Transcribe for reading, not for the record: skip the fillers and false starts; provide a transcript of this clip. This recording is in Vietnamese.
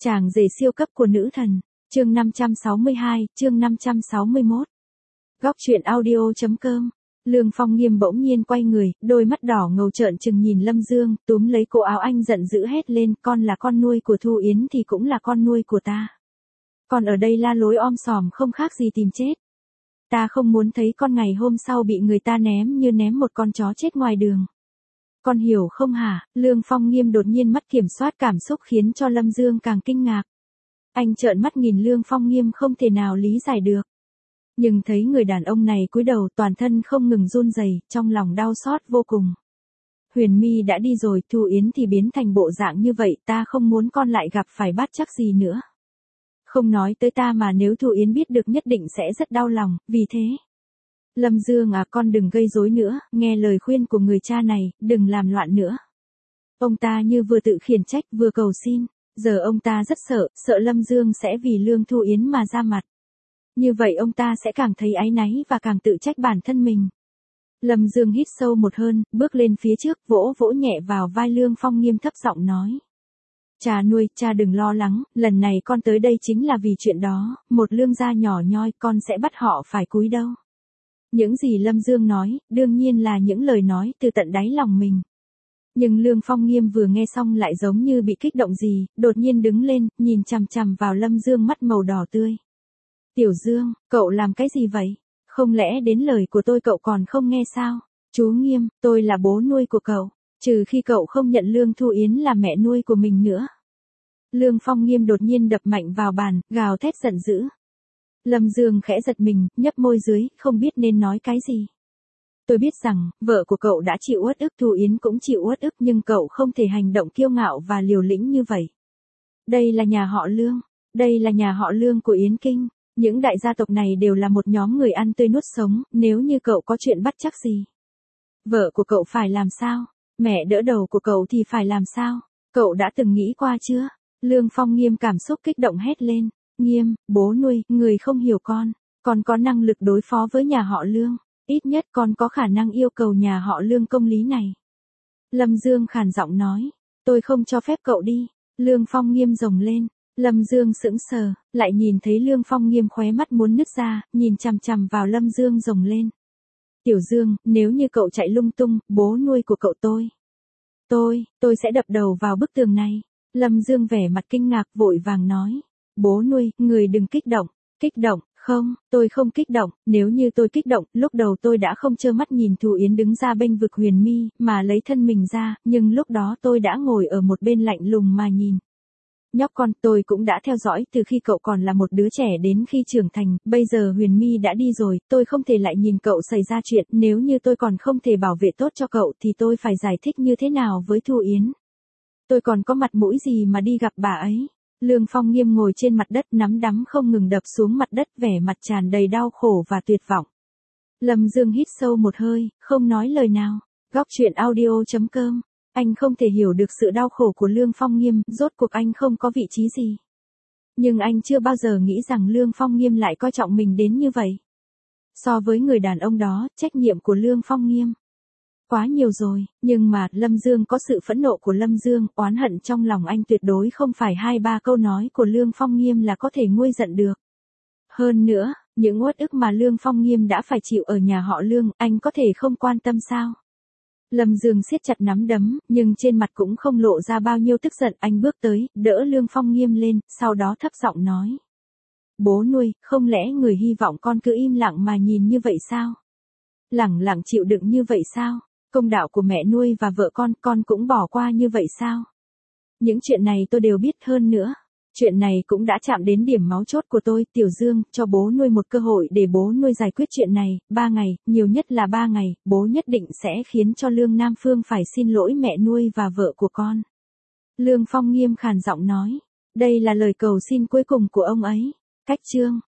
Chàng rể siêu cấp của nữ thần. Chương 562, chương 561. Góc truyện audio.com. Lương Phong Nghiêm bỗng nhiên quay người, đôi mắt đỏ ngầu trợn trừng nhìn Lâm Dương, túm lấy cổ áo anh giận dữ hét lên, con là con nuôi của Thu Yến thì cũng là con nuôi của ta. Còn ở đây la lối om sòm không khác gì tìm chết. Ta không muốn thấy con ngày hôm sau bị người ta ném như ném một con chó chết ngoài đường. Con hiểu không hả? Lương Phong Nghiêm đột nhiên mất kiểm soát cảm xúc khiến cho Lâm Dương càng kinh ngạc. Anh trợn mắt nhìn Lương Phong Nghiêm không thể nào lý giải được. Nhưng thấy người đàn ông này cúi đầu toàn thân không ngừng run rẩy, trong lòng đau xót vô cùng. Huyền My đã đi rồi, Thu Yến thì biến thành bộ dạng như vậy, ta không muốn con lại gặp phải bắt chắc gì nữa. Không nói tới ta mà nếu Thu Yến biết được nhất định sẽ rất đau lòng, vì thế. Lâm Dương à, con đừng gây rối nữa, nghe lời khuyên của người cha này, đừng làm loạn nữa. Ông ta như vừa tự khiển trách vừa cầu xin, giờ ông ta rất sợ Lâm Dương sẽ vì Lương Thu Yến mà ra mặt. Như vậy ông ta sẽ càng thấy áy náy và càng tự trách bản thân mình. Lâm Dương hít sâu một hơi, bước lên phía trước, vỗ vỗ nhẹ vào vai Lương Phong Nghiêm thấp giọng nói. Cha nuôi, cha đừng lo lắng, lần này con tới đây chính là vì chuyện đó, một lương gia nhỏ nhoi con sẽ bắt họ phải cúi đâu. Những gì Lâm Dương nói, đương nhiên là những lời nói từ tận đáy lòng mình. Nhưng Lương Phong Nghiêm vừa nghe xong lại giống như bị kích động gì, đột nhiên đứng lên, nhìn chằm chằm vào Lâm Dương mắt màu đỏ tươi. Tiểu Dương, cậu làm cái gì vậy? Không lẽ đến lời của tôi cậu còn không nghe sao? Chú Nghiêm, tôi là bố nuôi của cậu, trừ khi cậu không nhận Lương Thu Yến là mẹ nuôi của mình nữa. Lương Phong Nghiêm đột nhiên đập mạnh vào bàn, gào thét giận dữ. Lâm Dương khẽ giật mình, nhấp môi dưới, không biết nên nói cái gì. Tôi biết rằng, vợ của cậu đã chịu uất ức, Thu Yến cũng chịu uất ức, nhưng cậu không thể hành động kiêu ngạo và liều lĩnh như vậy. Đây là nhà họ Lương, đây là nhà họ Lương của Yến Kinh, những đại gia tộc này đều là một nhóm người ăn tươi nuốt sống, nếu như cậu có chuyện bắt chắc gì. Vợ của cậu phải làm sao? Mẹ đỡ đầu của cậu thì phải làm sao? Cậu đã từng nghĩ qua chưa? Lương Phong Nghiêm cảm xúc kích động hét lên. Nghiêm, bố nuôi, người không hiểu con có năng lực đối phó với nhà họ Lương, ít nhất con có khả năng yêu cầu nhà họ Lương công lý này. Lâm Dương khàn giọng nói, tôi không cho phép cậu đi. Lương Phong Nghiêm rồng lên, Lâm Dương sững sờ, lại nhìn thấy Lương Phong Nghiêm khóe mắt muốn nứt ra, nhìn chằm chằm vào Lâm Dương rồng lên. Tiểu Dương, nếu như cậu chạy lung tung, bố nuôi của cậu tôi sẽ đập đầu vào bức tường này. Lâm Dương vẻ mặt kinh ngạc vội vàng nói. Bố nuôi, người đừng kích động, không, tôi không kích động, nếu như tôi kích động, lúc đầu tôi đã không trơ mắt nhìn Thu Yến đứng ra bênh vực Huyền My, mà lấy thân mình ra, nhưng lúc đó tôi đã ngồi ở một bên lạnh lùng mà nhìn. Nhóc con, tôi cũng đã theo dõi từ khi cậu còn là một đứa trẻ đến khi trưởng thành, bây giờ Huyền My đã đi rồi, tôi không thể lại nhìn cậu xảy ra chuyện, nếu như tôi còn không thể bảo vệ tốt cho cậu thì tôi phải giải thích như thế nào với Thu Yến. Tôi còn có mặt mũi gì mà đi gặp bà ấy. Lương Phong Nghiêm ngồi trên mặt đất nắm đấm không ngừng đập xuống mặt đất vẻ mặt tràn đầy đau khổ và tuyệt vọng. Lâm Dương hít sâu một hơi, không nói lời nào. Góc truyện audio.com. Anh không thể hiểu được sự đau khổ của Lương Phong Nghiêm, rốt cuộc anh không có vị trí gì. Nhưng anh chưa bao giờ nghĩ rằng Lương Phong Nghiêm lại coi trọng mình đến như vậy. So với người đàn ông đó, trách nhiệm của Lương Phong Nghiêm quá nhiều rồi, nhưng mà, Lâm Dương có sự phẫn nộ của Lâm Dương, oán hận trong lòng anh tuyệt đối không phải 2-3 câu nói của Lương Phong Nghiêm là có thể nguôi giận được. Hơn nữa, những uất ức mà Lương Phong Nghiêm đã phải chịu ở nhà họ Lương, anh có thể không quan tâm sao? Lâm Dương siết chặt nắm đấm, nhưng trên mặt cũng không lộ ra bao nhiêu tức giận, anh bước tới, đỡ Lương Phong Nghiêm lên, sau đó thấp giọng nói. Bố nuôi, không lẽ người hy vọng con cứ im lặng mà nhìn như vậy sao? Lẳng lặng chịu đựng như vậy sao? Công đạo của mẹ nuôi và vợ con cũng bỏ qua như vậy sao? Những chuyện này tôi đều biết, hơn nữa. Chuyện này cũng đã chạm đến điểm máu chốt của tôi, Tiểu Dương, cho bố nuôi một cơ hội để bố nuôi giải quyết chuyện này, 3 ngày, nhiều nhất là 3 ngày, bố nhất định sẽ khiến cho Lương Nam Phương phải xin lỗi mẹ nuôi và vợ của con. Lương Phong Nghiêm khàn giọng nói, đây là lời cầu xin cuối cùng của ông ấy. Cách chương.